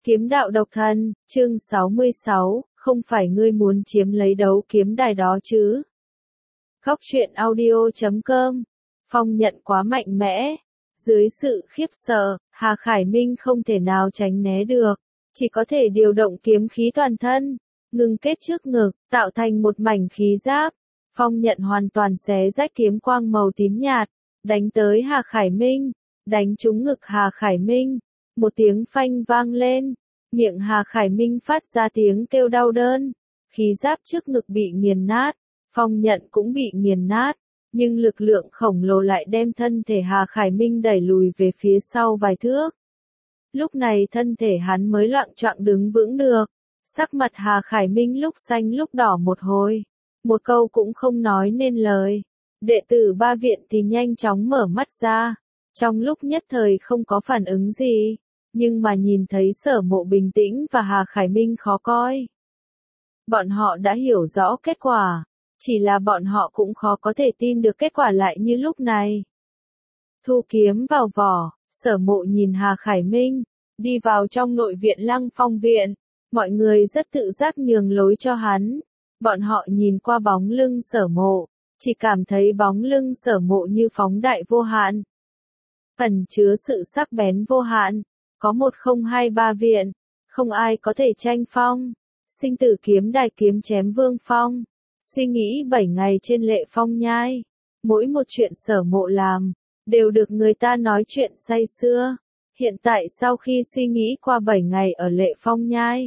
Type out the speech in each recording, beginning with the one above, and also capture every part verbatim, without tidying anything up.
Kiếm đạo độc thân, chương sáu mươi sáu, không phải ngươi muốn chiếm lấy đấu kiếm đài đó chứ. Góc truyện audio chấm com, Phong nhận quá mạnh mẽ. Dưới sự khiếp sợ, Hà Khải Minh không thể nào tránh né được, chỉ có thể điều động kiếm khí toàn thân, ngưng kết trước ngực, tạo thành một mảnh khí giáp. Phong nhận hoàn toàn xé rách kiếm quang màu tím nhạt, đánh tới Hà Khải Minh, đánh trúng ngực Hà Khải Minh. Một tiếng phanh vang lên, miệng Hà Khải Minh phát ra tiếng kêu đau đớn, khí giáp trước ngực bị nghiền nát, Phong nhận cũng bị nghiền nát, nhưng lực lượng khổng lồ lại đem thân thể Hà Khải Minh đẩy lùi về phía sau vài thước. Lúc này thân thể hắn mới loạng choạng đứng vững được, sắc mặt Hà Khải Minh lúc xanh lúc đỏ một hồi, một câu cũng không nói nên lời. Đệ tử ba viện thì nhanh chóng mở mắt ra, trong lúc nhất thời không có phản ứng gì. Nhưng mà nhìn thấy Sở Mộ bình tĩnh và Hà Khải Minh khó coi. Bọn họ đã hiểu rõ kết quả, chỉ là bọn họ cũng khó có thể tin được kết quả lại như lúc này. Thu kiếm vào vỏ, Sở Mộ nhìn Hà Khải Minh, đi vào trong nội viện Lăng Phong viện, mọi người rất tự giác nhường lối cho hắn. Bọn họ nhìn qua bóng lưng Sở Mộ, chỉ cảm thấy bóng lưng Sở Mộ như phóng đại vô hạn, ẩn chứa sự sắc bén vô hạn. Có một không hai ba viện, không ai có thể tranh phong. Sinh tử kiếm đài kiếm chém Vương Phong. Suy nghĩ bảy ngày trên Lệ Phong nhai. Mỗi một chuyện Sở Mộ làm, đều được người ta nói chuyện say sưa. Hiện tại sau khi suy nghĩ qua bảy ngày ở Lệ Phong nhai,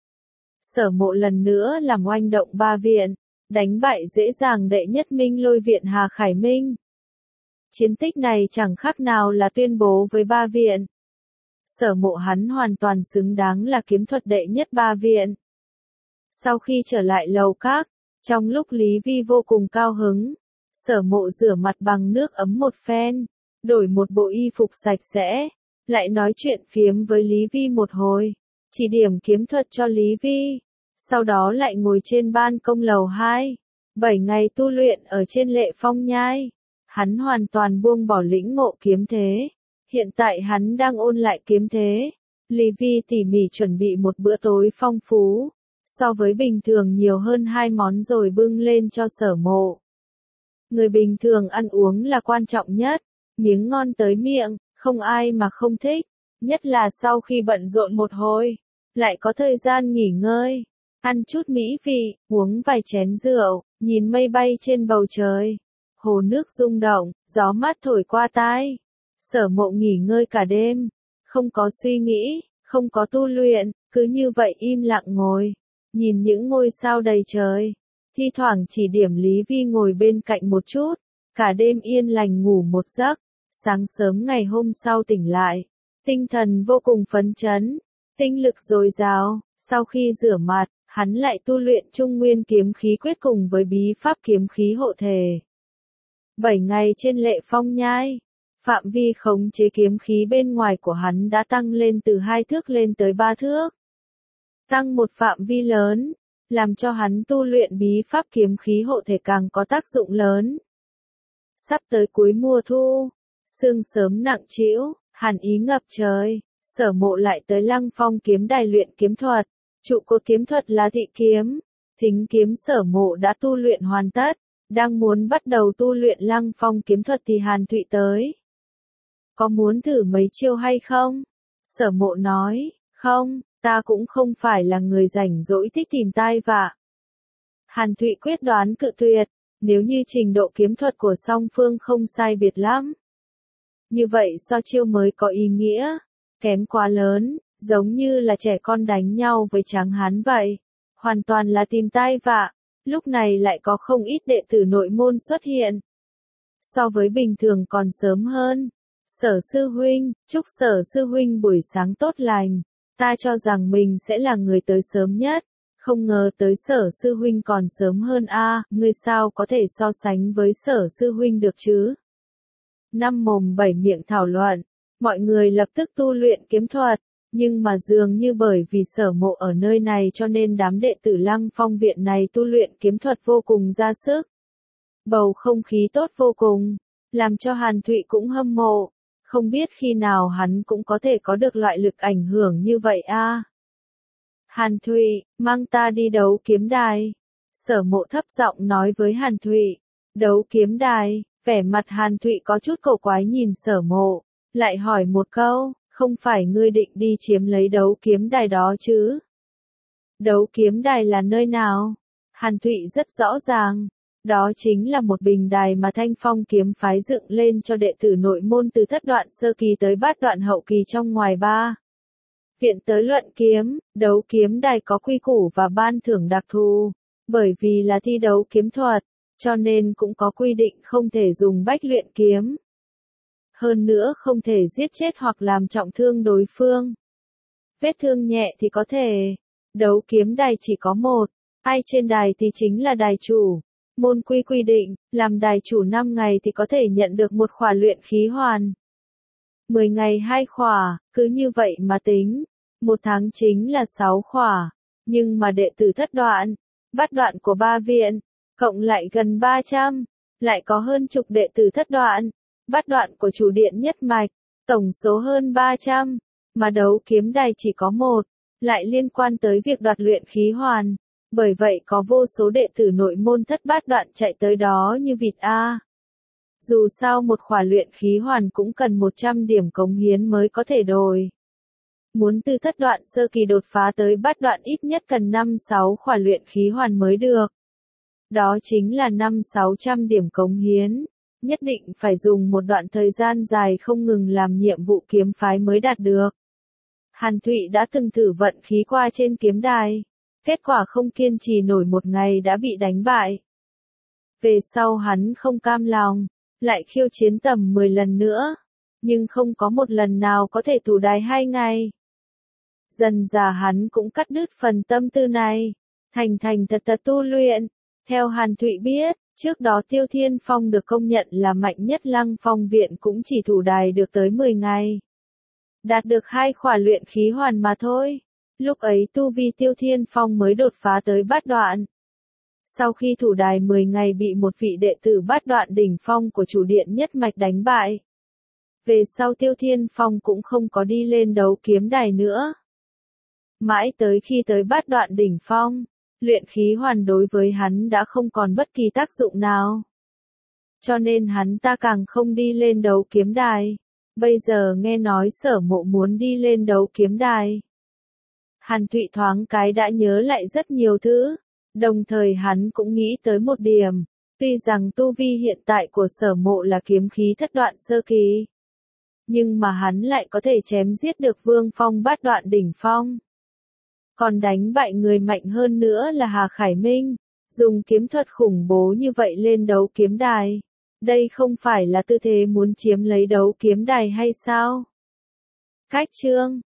Sở Mộ lần nữa làm oanh động ba viện, đánh bại dễ dàng đệ nhất Minh Lôi viện Hà Khải Minh. Chiến tích này chẳng khác nào là tuyên bố với ba viện. Sở Mộ hắn hoàn toàn xứng đáng là kiếm thuật đệ nhất ba viện. Sau khi trở lại lầu các, trong lúc Lý Vi vô cùng cao hứng, Sở Mộ rửa mặt bằng nước ấm một phen, đổi một bộ y phục sạch sẽ, lại nói chuyện phiếm với Lý Vi một hồi, chỉ điểm kiếm thuật cho Lý Vi, sau đó lại ngồi trên ban công lầu hai, bảy ngày tu luyện ở trên Lệ Phong nhai, hắn hoàn toàn buông bỏ lĩnh ngộ kiếm thế. Hiện tại hắn đang ôn lại kiếm thế. Lý Vi tỉ mỉ chuẩn bị một bữa tối phong phú, so với bình thường nhiều hơn hai món rồi bưng lên cho Sở Mộ. Người bình thường ăn uống là quan trọng nhất, miếng ngon tới miệng, không ai mà không thích, nhất là sau khi bận rộn một hồi, lại có thời gian nghỉ ngơi, ăn chút mỹ vị, uống vài chén rượu, nhìn mây bay trên bầu trời, hồ nước rung động, gió mát thổi qua tai. Sở Mộ nghỉ ngơi cả đêm, không có suy nghĩ, không có tu luyện, cứ như vậy im lặng ngồi, nhìn những ngôi sao đầy trời, thi thoảng chỉ điểm Lý Vi ngồi bên cạnh một chút, cả đêm yên lành ngủ một giấc, sáng sớm ngày hôm sau tỉnh lại, tinh thần vô cùng phấn chấn, tinh lực dồi dào, sau khi rửa mặt, hắn lại tu luyện Trung Nguyên kiếm khí quyết cùng với bí pháp kiếm khí hộ thể. Bảy ngày trên Lệ Phong nhai, phạm vi khống chế kiếm khí bên ngoài của hắn đã tăng lên từ hai thước lên tới ba thước. Tăng một phạm vi lớn, làm cho hắn tu luyện bí pháp kiếm khí hộ thể càng có tác dụng lớn. Sắp tới cuối mùa thu, sương sớm nặng trĩu, hàn ý ngập trời, Sở Mộ lại tới Lăng Phong kiếm đài luyện kiếm thuật, trụ cột kiếm thuật là thị kiếm, thính kiếm Sở Mộ đã tu luyện hoàn tất, đang muốn bắt đầu tu luyện Lăng Phong kiếm thuật thì Hàn Thụy tới. Có muốn thử mấy chiêu hay không? Sở Mộ nói, không, ta cũng không phải là người rảnh rỗi thích tìm tai vạ. Hàn Thụy quyết đoán cự tuyệt, nếu như trình độ kiếm thuật của song phương không sai biệt lắm. Như vậy so chiêu mới có ý nghĩa, kém quá lớn, giống như là trẻ con đánh nhau với tráng hán vậy. Hoàn toàn là tìm tai vạ, lúc này lại có không ít đệ tử nội môn xuất hiện. So với bình thường còn sớm hơn. Sở sư huynh, chúc Sở sư huynh buổi sáng tốt lành, ta cho rằng mình sẽ là người tới sớm nhất, không ngờ tới Sở sư huynh còn sớm hơn a, ngươi sao có thể so sánh với Sở sư huynh được chứ? Năm mồm bảy miệng thảo luận, mọi người lập tức tu luyện kiếm thuật, nhưng mà dường như bởi vì Sở Mộ ở nơi này cho nên đám đệ tử Lăng Phong viện này tu luyện kiếm thuật vô cùng ra sức. Bầu không khí tốt vô cùng, làm cho Hàn Thụy cũng hâm mộ. không biết khi nào hắn cũng có thể có được loại lực ảnh hưởng như vậy a. Hàn Thụy, mang ta đi đấu kiếm đài. Sở Mộ thấp giọng nói với Hàn Thụy. Đấu kiếm đài, vẻ mặt Hàn Thụy có chút cổ quái nhìn Sở Mộ, lại hỏi một câu, không phải ngươi định đi chiếm lấy đấu kiếm đài đó chứ? Đấu kiếm đài là nơi nào? Hàn Thụy rất rõ ràng. Đó chính là một bình đài mà Thanh Phong kiếm phái dựng lên cho đệ tử nội môn từ thất đoạn sơ kỳ tới bát đoạn hậu kỳ trong ngoài ba. Viện tới luận kiếm, đấu kiếm đài có quy củ và ban thưởng đặc thù. Bởi vì là thi đấu kiếm thuật, cho nên cũng có quy định không thể dùng bách luyện kiếm. Hơn nữa không thể giết chết hoặc làm trọng thương đối phương. Vết thương nhẹ thì có thể. Đấu kiếm đài chỉ có một, ai trên đài thì chính là đài chủ. Môn quy quy định, làm đài chủ năm ngày thì có thể nhận được một khỏa luyện khí hoàn. mười ngày hai khỏa, cứ như vậy mà tính. Một tháng chính là sáu khỏa. Nhưng mà đệ tử thất đoạn, bát đoạn của ba viện, cộng lại gần ba trăm, lại có hơn chục đệ tử thất đoạn, bát đoạn của chủ điện nhất mạch, tổng số hơn ba trăm, mà đấu kiếm đài chỉ có một, lại liên quan tới việc đoạt luyện khí hoàn. Bởi vậy có vô số đệ tử nội môn thất bát đoạn chạy tới đó như vịt A. Dù sao một khỏa luyện khí hoàn cũng cần một trăm điểm cống hiến mới có thể đổi. Muốn từ thất đoạn sơ kỳ đột phá tới bát đoạn ít nhất cần năm sáu khỏa luyện khí hoàn mới được. Đó chính là năm sáu trăm điểm cống hiến. Nhất định phải dùng một đoạn thời gian dài không ngừng làm nhiệm vụ kiếm phái mới đạt được. Hàn Thụy đã từng thử vận khí qua trên kiếm đài. Kết quả không kiên trì nổi một ngày đã bị đánh bại. Về sau hắn không cam lòng, lại khiêu chiến tầm mười lần nữa. Nhưng không có một lần nào có thể thủ đài hai ngày. Dần dà hắn cũng cắt đứt phần tâm tư này. Thành thành thật thật tu luyện. Theo Hàn Thụy biết, trước đó Tiêu Thiên Phong được công nhận là mạnh nhất Lăng Phong viện cũng chỉ thủ đài được tới mười ngày. Đạt được hai khỏa luyện khí hoàn mà thôi. Lúc ấy tu vi Tiêu Thiên Phong mới đột phá tới bát đoạn. Sau khi thủ đài mười ngày bị một vị đệ tử bát đoạn đỉnh phong của chủ điện nhất mạch đánh bại. Về sau Tiêu Thiên Phong cũng không có đi lên đấu kiếm đài nữa. Mãi tới khi tới bát đoạn đỉnh phong, luyện khí hoàn đối với hắn đã không còn bất kỳ tác dụng nào. Cho nên hắn ta càng không đi lên đấu kiếm đài. Bây giờ nghe nói Sở Mộ muốn đi lên đấu kiếm đài. Hàn Thụy thoáng cái đã nhớ lại rất nhiều thứ, đồng thời hắn cũng nghĩ tới một điểm, tuy rằng tu vi hiện tại của Sở Mộ là kiếm khí thất đoạn sơ kỳ, nhưng mà hắn lại có thể chém giết được Vương Phong bát đoạn đỉnh phong. Còn đánh bại người mạnh hơn nữa là Hà Khải Minh, dùng kiếm thuật khủng bố như vậy lên đấu kiếm đài. Đây không phải là tư thế muốn chiếm lấy đấu kiếm đài hay sao? Cách chương